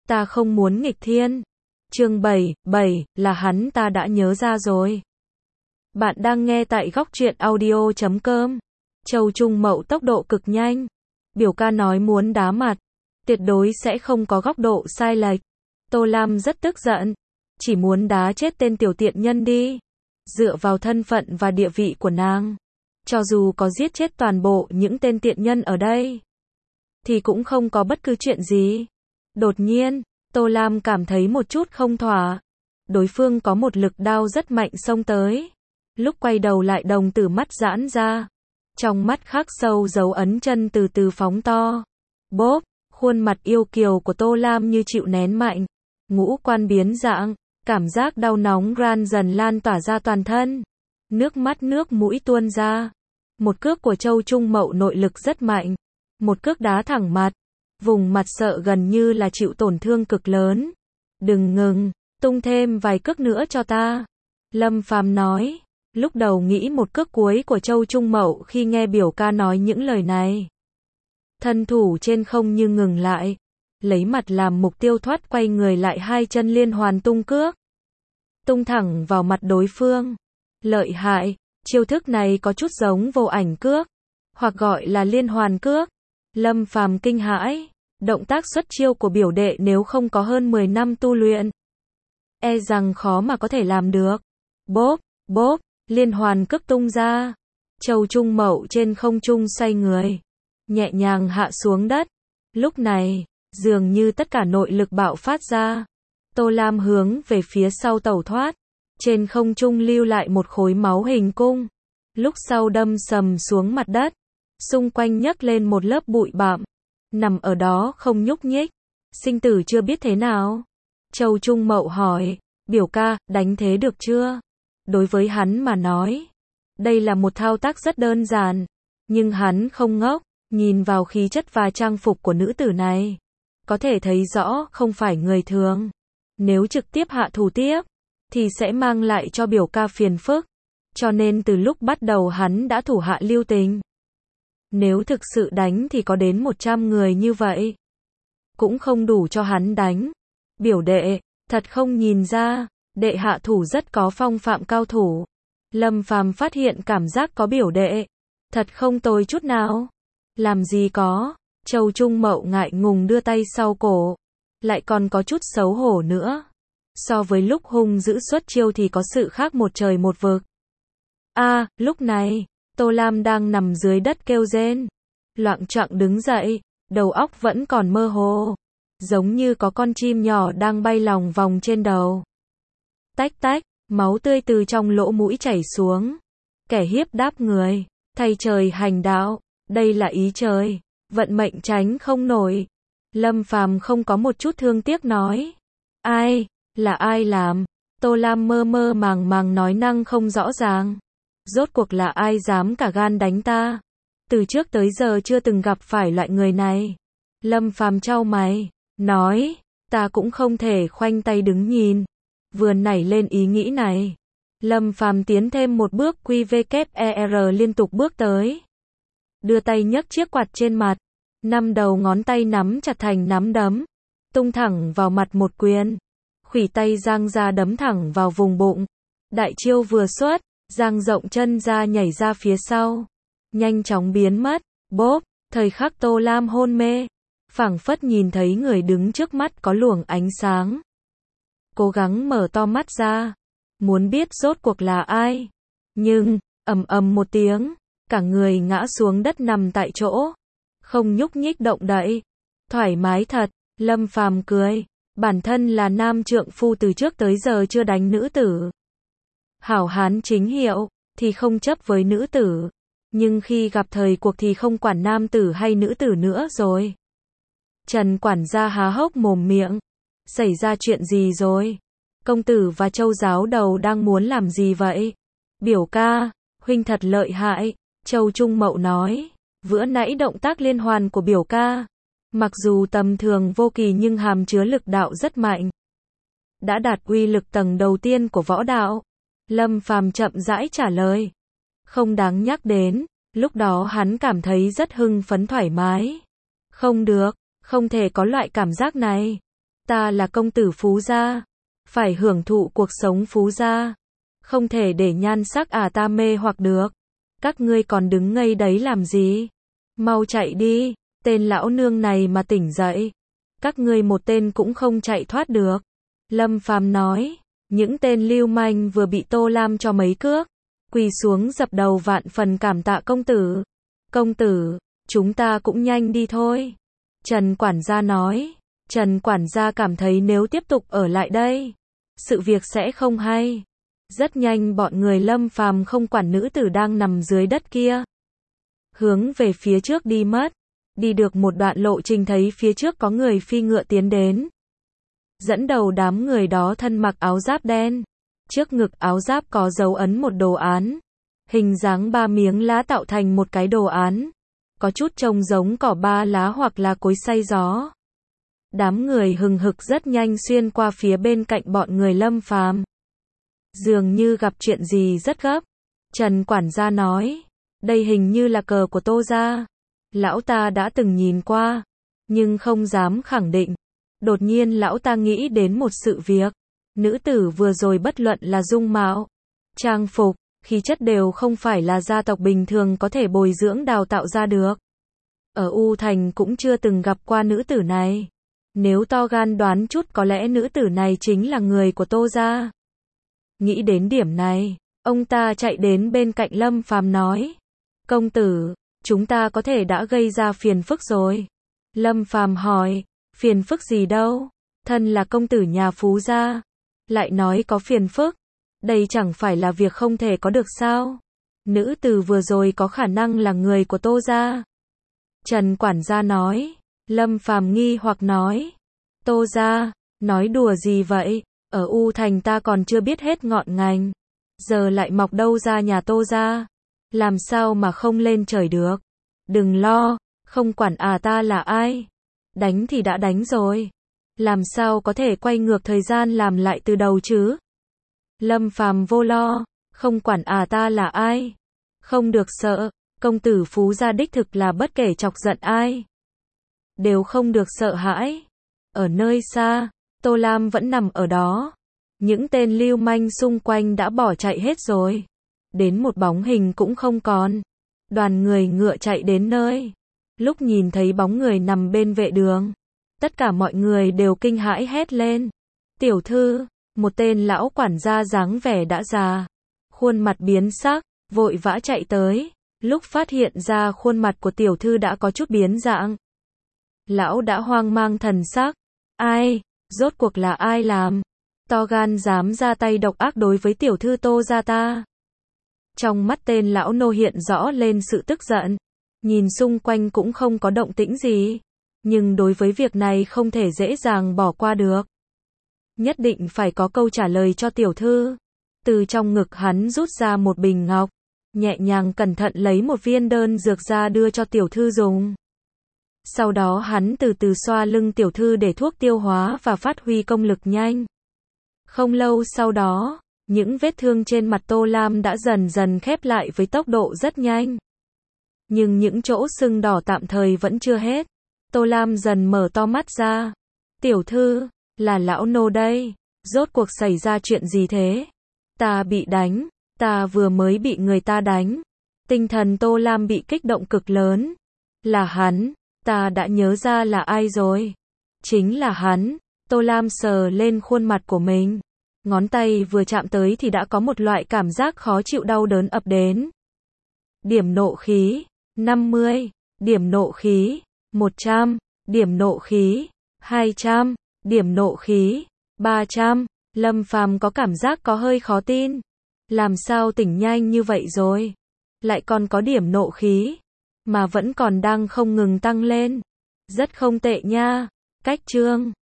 ta không muốn nghịch thiên. Chương 7 là hắn ta đã nhớ ra rồi. Bạn đang nghe tại góc truyện audio.com. Châu Trung Mậu tốc độ cực nhanh. Biểu ca nói muốn đá mặt. Tuyệt đối sẽ không có góc độ sai lệch. Tô Lam rất tức giận. Chỉ muốn đá chết tên tiểu tiện nhân đi. Dựa vào thân phận và địa vị của nàng. Cho dù có giết chết toàn bộ những tên tiện nhân ở đây. Thì cũng không có bất cứ chuyện gì. Đột nhiên, Tô Lam cảm thấy một chút không thỏa. Đối phương có một lực đao rất mạnh xông tới. Lúc quay đầu lại đồng tử mắt giãn ra. Trong mắt khắc sâu dấu ấn chân từ từ phóng to. Bốp, khuôn mặt yêu kiều của Tô Lam như chịu nén mạnh. Ngũ quan biến dạng, cảm giác đau nóng ran dần lan tỏa ra toàn thân. Nước mắt nước mũi tuôn ra. Một cước của Châu Trung Mậu nội lực rất mạnh. Một cước đá thẳng mặt. Vùng mặt sợ gần như là chịu tổn thương cực lớn. Đừng ngừng, tung thêm vài cước nữa cho ta. Lâm Phàm nói. Lúc đầu nghĩ một cước cuối của Châu Trung Mậu khi nghe biểu ca nói những lời này. Thân thủ trên không như ngừng lại. Lấy mặt làm mục tiêu thoát quay người lại hai chân liên hoàn tung cước. Tung thẳng vào mặt đối phương. Lợi hại, chiêu thức này có chút giống vô ảnh cước. Hoặc gọi là liên hoàn cước. Lâm Phàm kinh hãi. Động tác xuất chiêu của biểu đệ nếu không có hơn 10 năm tu luyện. E rằng khó mà có thể làm được. Bốp, bốp, liên hoàn cước tung ra. Châu Trung Mậu trên không trung xoay người. Nhẹ nhàng hạ xuống đất. Lúc này, dường như tất cả nội lực bạo phát ra. Tô Lam hướng về phía sau tẩu thoát. Trên không trung lưu lại một khối máu hình cung. Lúc sau đâm sầm xuống mặt đất. Xung quanh nhấc lên một lớp bụi bặm. Nằm ở đó không nhúc nhích. Sinh tử chưa biết thế nào. Châu Trung Mậu hỏi. Biểu ca, đánh thế được chưa? Đối với hắn mà nói. Đây là một thao tác rất đơn giản. Nhưng hắn không ngốc. Nhìn vào khí chất và trang phục của nữ tử này. Có thể thấy rõ không phải người thường. Nếu trực tiếp hạ thủ tiếp. Thì sẽ mang lại cho biểu ca phiền phức. Cho nên từ lúc bắt đầu hắn đã thủ hạ lưu tình. Nếu thực sự đánh thì có đến 100 người như vậy. Cũng không đủ cho hắn đánh. Biểu đệ, thật không nhìn ra, đệ hạ thủ rất có phong phạm cao thủ. Lâm Phàm phát hiện cảm giác có biểu đệ. Thật không tồi chút nào. Làm gì có. Châu Trung Mậu ngại ngùng đưa tay sau cổ. Lại còn có chút xấu hổ nữa. So với lúc hung dữ xuất chiêu thì có sự khác một trời một vực. Lúc này, Tô Lam đang nằm dưới đất kêu rên. Loạng choạng đứng dậy, đầu óc vẫn còn mơ hồ. Giống như có con chim nhỏ đang bay lòng vòng trên đầu. Tách tách, máu tươi từ trong lỗ mũi chảy xuống. Kẻ hiếp đáp người, thay trời hành đạo, đây là ý trời, vận mệnh tránh không nổi. Lâm Phàm không có một chút thương tiếc nói. Là ai làm? Tô Lam mơ mơ màng màng nói năng không rõ ràng. Rốt cuộc là ai dám cả gan đánh ta? Từ trước tới giờ chưa từng gặp phải loại người này. Lâm Phàm chau mày, nói, ta cũng không thể khoanh tay đứng nhìn. Vừa nảy lên ý nghĩ này. Lâm Phàm tiến thêm một bước QVKER liên tục bước tới. Đưa tay nhấc chiếc quạt trên mặt. 5 đầu ngón tay nắm chặt thành nắm đấm. Tung thẳng vào mặt một quyền. Khuỷu tay giang ra đấm thẳng vào vùng bụng. Đại chiêu vừa xuất. Giang rộng chân ra nhảy ra phía sau. Nhanh chóng biến mất. Bốp, thời khắc Tô Lam hôn mê. Phảng phất nhìn thấy người đứng trước mắt có luồng ánh sáng. Cố gắng mở to mắt ra. Muốn biết rốt cuộc là ai. Nhưng, ầm ầm một tiếng. Cả người ngã xuống đất nằm tại chỗ. Không nhúc nhích động đậy. Thoải mái thật. Lâm Phàm cười. Bản thân là nam trượng phu từ trước tới giờ chưa đánh nữ tử. Hảo hán chính hiệu, thì không chấp với nữ tử. Nhưng khi gặp thời cuộc thì không quản nam tử hay nữ tử nữa rồi. Trần quản gia há hốc mồm miệng. Xảy ra chuyện gì rồi? Công tử và Châu giáo đầu đang muốn làm gì vậy? Biểu ca, huynh thật lợi hại. Châu Trung Mậu nói. Vừa nãy động tác liên hoàn của biểu ca. Mặc dù tầm thường vô kỳ nhưng hàm chứa lực đạo rất mạnh. Đã đạt uy lực tầng đầu tiên của võ đạo. Lâm Phàm chậm rãi trả lời. Không đáng nhắc đến, lúc đó hắn cảm thấy rất hưng phấn thoải mái. Không được, không thể có loại cảm giác này. Ta là công tử Phú gia, phải hưởng thụ cuộc sống Phú gia, không thể để nhan sắc ta mê hoặc được. Các ngươi còn đứng ngây đấy làm gì? Mau chạy đi, tên lão nương này mà tỉnh dậy, các ngươi một tên cũng không chạy thoát được. Lâm Phàm nói, những tên lưu manh vừa bị Tô Lam cho mấy cước, quỳ xuống dập đầu vạn phần cảm tạ công tử. Công tử, chúng ta cũng nhanh đi thôi. Trần quản gia nói, Trần quản gia cảm thấy nếu tiếp tục ở lại đây, sự việc sẽ không hay. Rất nhanh bọn người Lâm Phàm không quản nữ tử đang nằm dưới đất kia, hướng về phía trước đi mất. Đi được một đoạn lộ trình thấy phía trước có người phi ngựa tiến đến. Dẫn đầu đám người đó thân mặc áo giáp đen, trước ngực áo giáp có dấu ấn một đồ án, hình dáng 3 miếng lá tạo thành một cái đồ án, có chút trông giống cỏ 3 lá hoặc là cối xay gió. Đám người hừng hực rất nhanh xuyên qua phía bên cạnh bọn người Lâm Phàm. Dường như gặp chuyện gì rất gấp. Trần quản gia nói, đây hình như là cờ của Tô gia. Lão ta đã từng nhìn qua, nhưng không dám khẳng định. Đột nhiên lão ta nghĩ đến một sự việc. Nữ tử vừa rồi bất luận là dung mạo, trang phục, khí chất đều không phải là gia tộc bình thường có thể bồi dưỡng đào tạo ra được. Ở U Thành cũng chưa từng gặp qua nữ tử này. Nếu to gan đoán chút có lẽ nữ tử này chính là người của Tô gia. Nghĩ đến điểm này, ông ta chạy đến bên cạnh Lâm Phàm nói, công tử, chúng ta có thể đã gây ra phiền phức rồi. Lâm Phàm hỏi, phiền phức gì đâu, thân là công tử nhà Phú gia, lại nói có phiền phức, đây chẳng phải là việc không thể có được sao. Nữ tử vừa rồi có khả năng là người của Tô gia. Trần quản gia nói. Lâm Phàm nghi hoặc nói, Tô gia, nói đùa gì vậy, ở U Thành ta còn chưa biết hết ngọn ngành, giờ lại mọc đâu ra nhà Tô gia, làm sao mà không lên trời được. Đừng lo, không quản ta là ai, đánh thì đã đánh rồi, làm sao có thể quay ngược thời gian làm lại từ đầu chứ. Lâm Phàm vô lo, không quản ta là ai, không được sợ, công tử Phú gia đích thực là bất kể chọc giận ai, đều không được sợ hãi. Ở nơi xa, Tô Lam vẫn nằm ở đó. Những tên lưu manh xung quanh đã bỏ chạy hết rồi. Đến một bóng hình cũng không còn. Đoàn người ngựa chạy đến nơi. Lúc nhìn thấy bóng người nằm bên vệ đường, tất cả mọi người đều kinh hãi hét lên. Tiểu thư, một tên lão quản gia dáng vẻ đã già, khuôn mặt biến sắc, vội vã chạy tới. Lúc phát hiện ra khuôn mặt của tiểu thư đã có chút biến dạng, lão đã hoang mang thần sắc. Ai, rốt cuộc là ai làm? To gan dám ra tay độc ác đối với tiểu thư Tô gia ta. Trong mắt tên lão nô hiện rõ lên sự tức giận. Nhìn xung quanh cũng không có động tĩnh gì. Nhưng đối với việc này không thể dễ dàng bỏ qua được. Nhất định phải có câu trả lời cho tiểu thư. Từ trong ngực hắn rút ra một bình ngọc, nhẹ nhàng cẩn thận lấy một viên đơn dược ra đưa cho tiểu thư dùng. Sau đó hắn từ từ xoa lưng tiểu thư để thuốc tiêu hóa và phát huy công lực nhanh. Không lâu sau đó, những vết thương trên mặt Tô Lam đã dần dần khép lại với tốc độ rất nhanh. Nhưng những chỗ sưng đỏ tạm thời vẫn chưa hết. Tô Lam dần mở to mắt ra. Tiểu thư, là lão nô đây. Rốt cuộc xảy ra chuyện gì thế? Ta bị đánh, ta vừa mới bị người ta đánh. Tinh thần Tô Lam bị kích động cực lớn. Là hắn. Ta đã nhớ ra là ai rồi. Chính là hắn. Tô Lam sờ lên khuôn mặt của mình. Ngón tay vừa chạm tới thì đã có một loại cảm giác khó chịu đau đớn ập đến. Điểm nộ khí 50, điểm nộ khí 100, điểm nộ khí 200, điểm nộ khí 300. Lâm Phàm có cảm giác có hơi khó tin. Làm sao tỉnh nhanh như vậy rồi? Lại còn có điểm nộ khí, mà vẫn còn đang không ngừng tăng lên. Rất không tệ nha. Cách chương